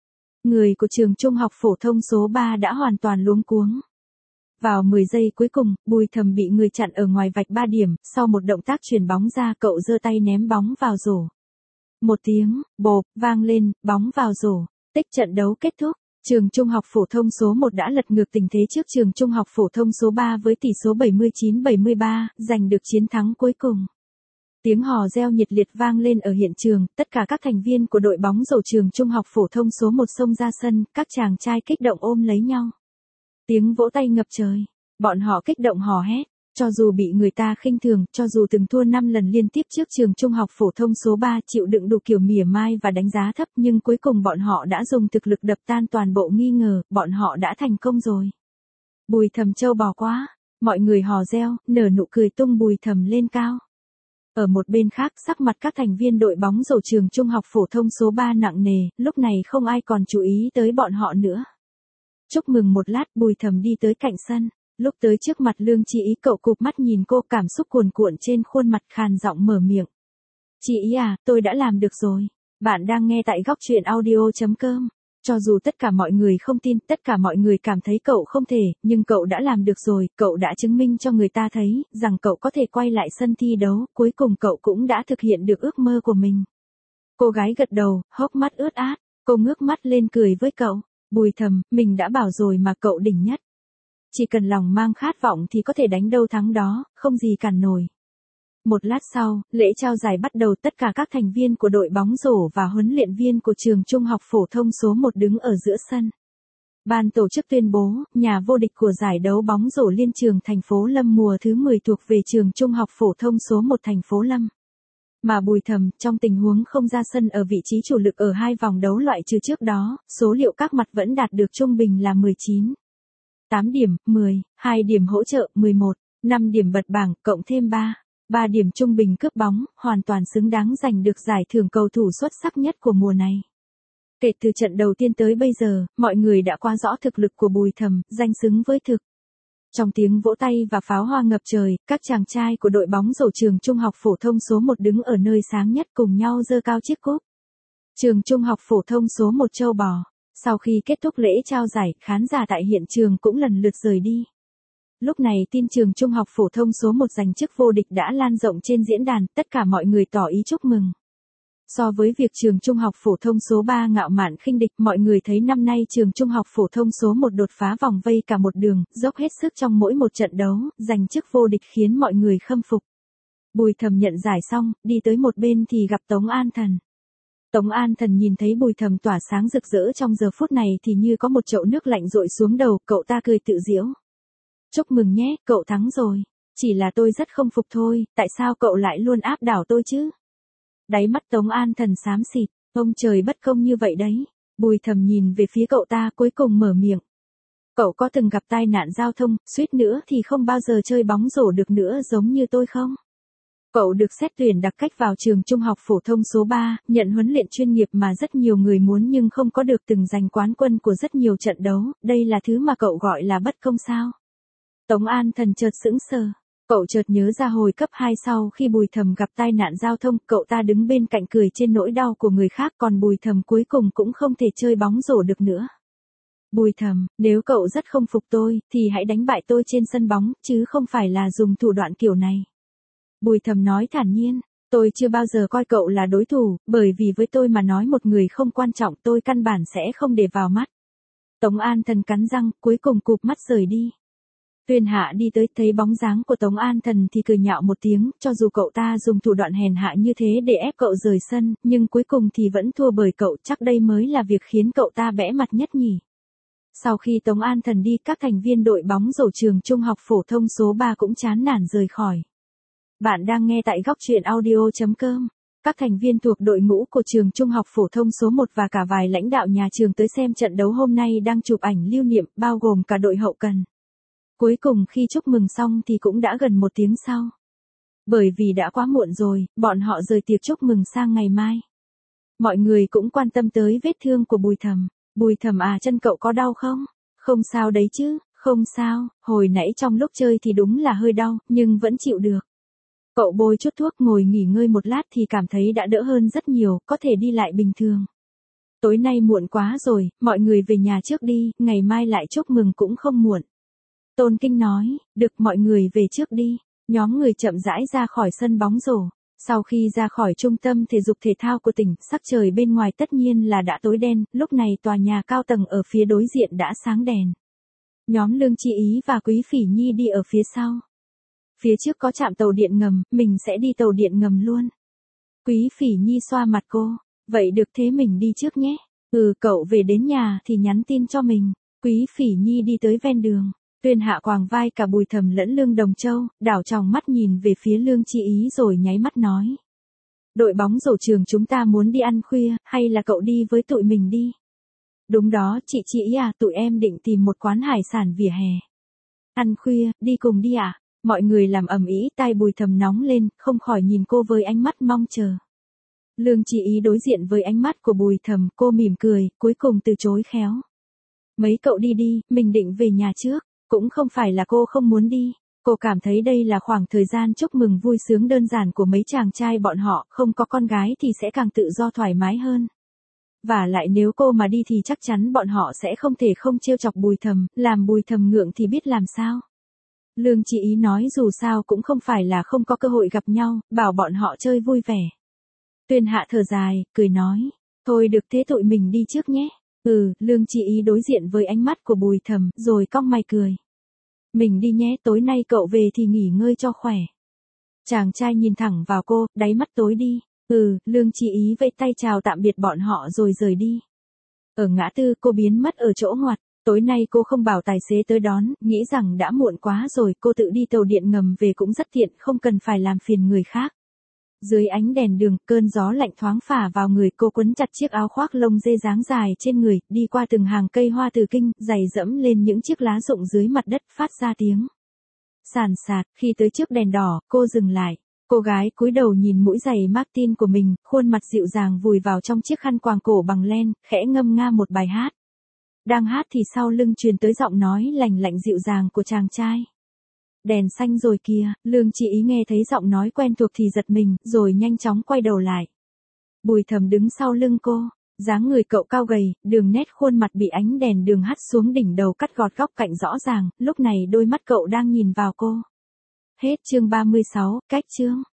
Người của trường Trung học phổ thông số 3 đã hoàn toàn luống cuống. Vào 10 giây cuối cùng, Bùi Thầm bị người chặn ở ngoài vạch 3 điểm, sau một động tác chuyền bóng ra, cậu giơ tay ném bóng vào rổ. Một tiếng bộp vang lên, bóng vào rổ. Tích trận đấu kết thúc. Trường Trung học phổ thông số 1 đã lật ngược tình thế trước trường Trung học phổ thông số 3 với tỷ số 79-73, giành được chiến thắng cuối cùng. Tiếng hò reo nhiệt liệt vang lên ở hiện trường, tất cả các thành viên của đội bóng rổ trường Trung học phổ thông số 1 xông ra sân, các chàng trai kích động ôm lấy nhau. Tiếng vỗ tay ngập trời, bọn họ kích động hò hét, cho dù bị người ta khinh thường, cho dù từng thua 5 lần liên tiếp trước trường Trung học phổ thông số 3, chịu đựng đủ kiểu mỉa mai và đánh giá thấp, nhưng cuối cùng bọn họ đã dùng thực lực đập tan toàn bộ nghi ngờ, bọn họ đã thành công rồi. Bùi Thầm trâu bò quá, mọi người hò reo, nở nụ cười tung Bùi Thầm lên cao. Ở một bên khác, sắc mặt các thành viên đội bóng rổ trường trung học phổ thông số 3 nặng nề, lúc này không ai còn chú ý tới bọn họ nữa. Chúc mừng một lát, Bùi Thầm đi tới cạnh sân. Lúc tới trước mặt Lương Chi Ý, cậu cụp mắt nhìn cô, cảm xúc cuồn cuộn trên khuôn mặt, khàn giọng mở miệng. Chị Ý à, tôi đã làm được rồi. Bạn đang nghe tại góc truyện audio.com. Cho dù tất cả mọi người không tin, tất cả mọi người cảm thấy cậu không thể, nhưng cậu đã làm được rồi, cậu đã chứng minh cho người ta thấy, rằng cậu có thể quay lại sân thi đấu, cuối cùng cậu cũng đã thực hiện được ước mơ của mình. Cô gái gật đầu, hốc mắt ướt át, cô ngước mắt lên cười với cậu. Bùi Thầm, mình đã bảo rồi mà, cậu đỉnh nhất. Chỉ cần lòng mang khát vọng thì có thể đánh đâu thắng đó, không gì cản nổi. Một lát sau, lễ trao giải bắt đầu, tất cả các thành viên của đội bóng rổ và huấn luyện viên của trường trung học phổ thông số 1 đứng ở giữa sân. Ban tổ chức tuyên bố, nhà vô địch của giải đấu bóng rổ liên trường thành phố Lâm mùa thứ 10 thuộc về trường trung học phổ thông số 1 thành phố Lâm. Mà Bùi Thầm, trong tình huống không ra sân ở vị trí chủ lực ở 2 vòng đấu loại trừ trước đó, số liệu các mặt vẫn đạt được trung bình là 19. 8 điểm, 10, 2 điểm hỗ trợ, 11, 5 điểm bật bảng, cộng thêm 3 điểm trung bình cướp bóng, hoàn toàn xứng đáng giành được giải thưởng cầu thủ xuất sắc nhất của mùa này. Kể từ trận đầu tiên tới bây giờ, mọi người đã quá rõ thực lực của Bùi Thầm, danh xứng với thực. Trong tiếng vỗ tay và pháo hoa ngập trời, các chàng trai của đội bóng rổ trường trung học phổ thông số 1 đứng ở nơi sáng nhất cùng nhau giơ cao chiếc cúp. Trường trung học phổ thông số 1 Châu Bò. Sau khi kết thúc lễ trao giải, khán giả tại hiện trường cũng lần lượt rời đi. Lúc này tin trường trung học phổ thông số 1 giành chức vô địch đã lan rộng trên diễn đàn, tất cả mọi người tỏ ý chúc mừng. So với việc trường trung học phổ thông số 3 ngạo mạn khinh địch, mọi người thấy năm nay trường trung học phổ thông số 1 đột phá vòng vây cả một đường, dốc hết sức trong mỗi một trận đấu, giành chức vô địch khiến mọi người khâm phục. Bùi Thầm nhận giải xong, đi tới một bên thì gặp Tống An Thần. Tống An Thần nhìn thấy Bùi Thầm tỏa sáng rực rỡ trong giờ phút này thì như có một chậu nước lạnh dội xuống đầu, cậu ta cười tự giễu. Chúc mừng nhé, cậu thắng rồi. Chỉ là tôi rất không phục thôi, tại sao cậu lại luôn áp đảo tôi chứ? Đáy mắt Tống An Thần xám xịt, ông trời bất công như vậy đấy. Bùi Thầm nhìn về phía cậu ta, cuối cùng mở miệng. Cậu có từng gặp tai nạn giao thông, suýt nữa thì không bao giờ chơi bóng rổ được nữa giống như tôi không? Cậu được xét tuyển đặc cách vào trường trung học phổ thông số 3, nhận huấn luyện chuyên nghiệp mà rất nhiều người muốn nhưng không có được, từng giành quán quân của rất nhiều trận đấu, đây là thứ mà cậu gọi là bất công sao? Tống An Thần chợt sững sờ. Cậu chợt nhớ ra hồi cấp 2 sau khi Bùi Thầm gặp tai nạn giao thông, cậu ta đứng bên cạnh cười trên nỗi đau của người khác, còn Bùi Thầm cuối cùng cũng không thể chơi bóng rổ được nữa. Bùi Thầm, nếu cậu rất không phục tôi, thì hãy đánh bại tôi trên sân bóng, chứ không phải là dùng thủ đoạn kiểu này. Bùi Thầm nói thản nhiên, tôi chưa bao giờ coi cậu là đối thủ, bởi vì với tôi mà nói một người không quan trọng tôi căn bản sẽ không để vào mắt. Tống An Thần cắn răng, cuối cùng cụp mắt rời đi. Tuyên Hạ đi tới, thấy bóng dáng của Tống An Thần thì cười nhạo một tiếng, cho dù cậu ta dùng thủ đoạn hèn hạ như thế để ép cậu rời sân, nhưng cuối cùng thì vẫn thua bởi cậu, chắc đây mới là việc khiến cậu ta bẽ mặt nhất nhỉ. Sau khi Tống An Thần đi, các thành viên đội bóng rổ trường trung học phổ thông số 3 cũng chán nản rời khỏi. Bạn đang nghe tại góc truyện audio.com. Các thành viên thuộc đội ngũ của trường trung học phổ thông số 1 và cả vài lãnh đạo nhà trường tới xem trận đấu hôm nay đang chụp ảnh lưu niệm, bao gồm cả đội hậu cần. Cuối cùng khi chúc mừng xong thì cũng đã gần 1 tiếng sau. Bởi vì đã quá muộn rồi, bọn họ rời tiệc chúc mừng sang ngày mai. Mọi người cũng quan tâm tới vết thương của Bùi Thầm. Bùi Thầm à, chân cậu có đau không? Không sao đấy chứ, không sao, hồi nãy trong lúc chơi thì đúng là hơi đau, nhưng vẫn chịu được. Cậu bôi chút thuốc, ngồi nghỉ ngơi một lát thì cảm thấy đã đỡ hơn rất nhiều, có thể đi lại bình thường. Tối nay muộn quá rồi, mọi người về nhà trước đi, ngày mai lại chúc mừng cũng không muộn. Tôn Kinh nói, được, mọi người về trước đi. Nhóm người chậm rãi ra khỏi sân bóng rổ. Sau khi ra khỏi trung tâm thể dục thể thao của tỉnh, sắc trời bên ngoài tất nhiên là đã tối đen, lúc này tòa nhà cao tầng ở phía đối diện đã sáng đèn. Nhóm Lương Chi Ý và Quý Phỉ Nhi đi ở phía sau. Phía trước có trạm tàu điện ngầm, mình sẽ đi tàu điện ngầm luôn. Quý Phỉ Nhi xoa mặt cô, vậy được, thế mình đi trước nhé. Cậu về đến nhà thì nhắn tin cho mình. Quý Phỉ Nhi đi tới ven đường. Tuyên Hạ quàng vai cả Bùi Thầm lẫn Lương Đồng Châu, đảo tròng mắt nhìn về phía Lương Chi Ý rồi nháy mắt nói. Đội bóng rổ trường chúng ta muốn đi ăn khuya, hay là cậu đi với tụi mình đi? Đúng đó, chị Ý à, tụi em định tìm một quán hải sản vỉa hè. Ăn khuya, đi cùng đi ạ. Mọi người làm ầm ĩ, tai Bùi Thầm nóng lên, không khỏi nhìn cô với ánh mắt mong chờ. Lương Chí Ý đối diện với ánh mắt của Bùi Thầm, cô mỉm cười, cuối cùng từ chối khéo. Mấy cậu đi đi, mình định về nhà trước. Cũng không phải là cô không muốn đi. Cô cảm thấy đây là khoảng thời gian chúc mừng vui sướng đơn giản của mấy chàng trai bọn họ, không có con gái thì sẽ càng tự do thoải mái hơn. Và lại nếu cô mà đi thì chắc chắn bọn họ sẽ không thể không trêu chọc Bùi Thầm, làm Bùi Thầm ngượng thì biết làm sao. Lương Chí Ý nói dù sao cũng không phải là không có cơ hội gặp nhau, bảo bọn họ chơi vui vẻ. Tuyên Hạ thở dài, cười nói, thôi được thế tụi mình đi trước nhé. Lương Chí Ý đối diện với ánh mắt của Bùi Thầm, rồi cong mày cười. Mình đi nhé, tối nay cậu về thì nghỉ ngơi cho khỏe. Chàng trai nhìn thẳng vào cô, đáy mắt tối đi. Lương Chí Ý vẫy tay chào tạm biệt bọn họ rồi rời đi. Ở ngã tư cô biến mất ở chỗ ngoặt. Tối nay cô không bảo tài xế tới đón, nghĩ rằng đã muộn quá rồi, cô tự đi tàu điện ngầm về cũng rất tiện, không cần phải làm phiền người khác. Dưới ánh đèn đường, cơn gió lạnh thoáng phả vào người, cô quấn chặt chiếc áo khoác lông dê dáng dài trên người, đi qua từng hàng cây hoa từ kinh, giày dẫm lên những chiếc lá rụng dưới mặt đất, phát ra tiếng sàn sạt. Khi tới trước đèn đỏ, cô dừng lại. Cô gái cúi đầu nhìn mũi giày Martin của mình, khuôn mặt dịu dàng vùi vào trong chiếc khăn quàng cổ bằng len, khẽ ngâm nga một bài hát. Đang hát thì sau lưng truyền tới giọng nói lành lạnh dịu dàng của chàng trai. Đèn xanh rồi kìa. Lương Chí Ý nghe thấy giọng nói quen thuộc thì giật mình, rồi nhanh chóng quay đầu lại. Bùi Thầm đứng sau lưng cô, dáng người cậu cao gầy, đường nét khuôn mặt bị ánh đèn đường hắt xuống đỉnh đầu cắt gọt góc cạnh rõ ràng, lúc này đôi mắt cậu đang nhìn vào cô. Hết chương 36, cách chương.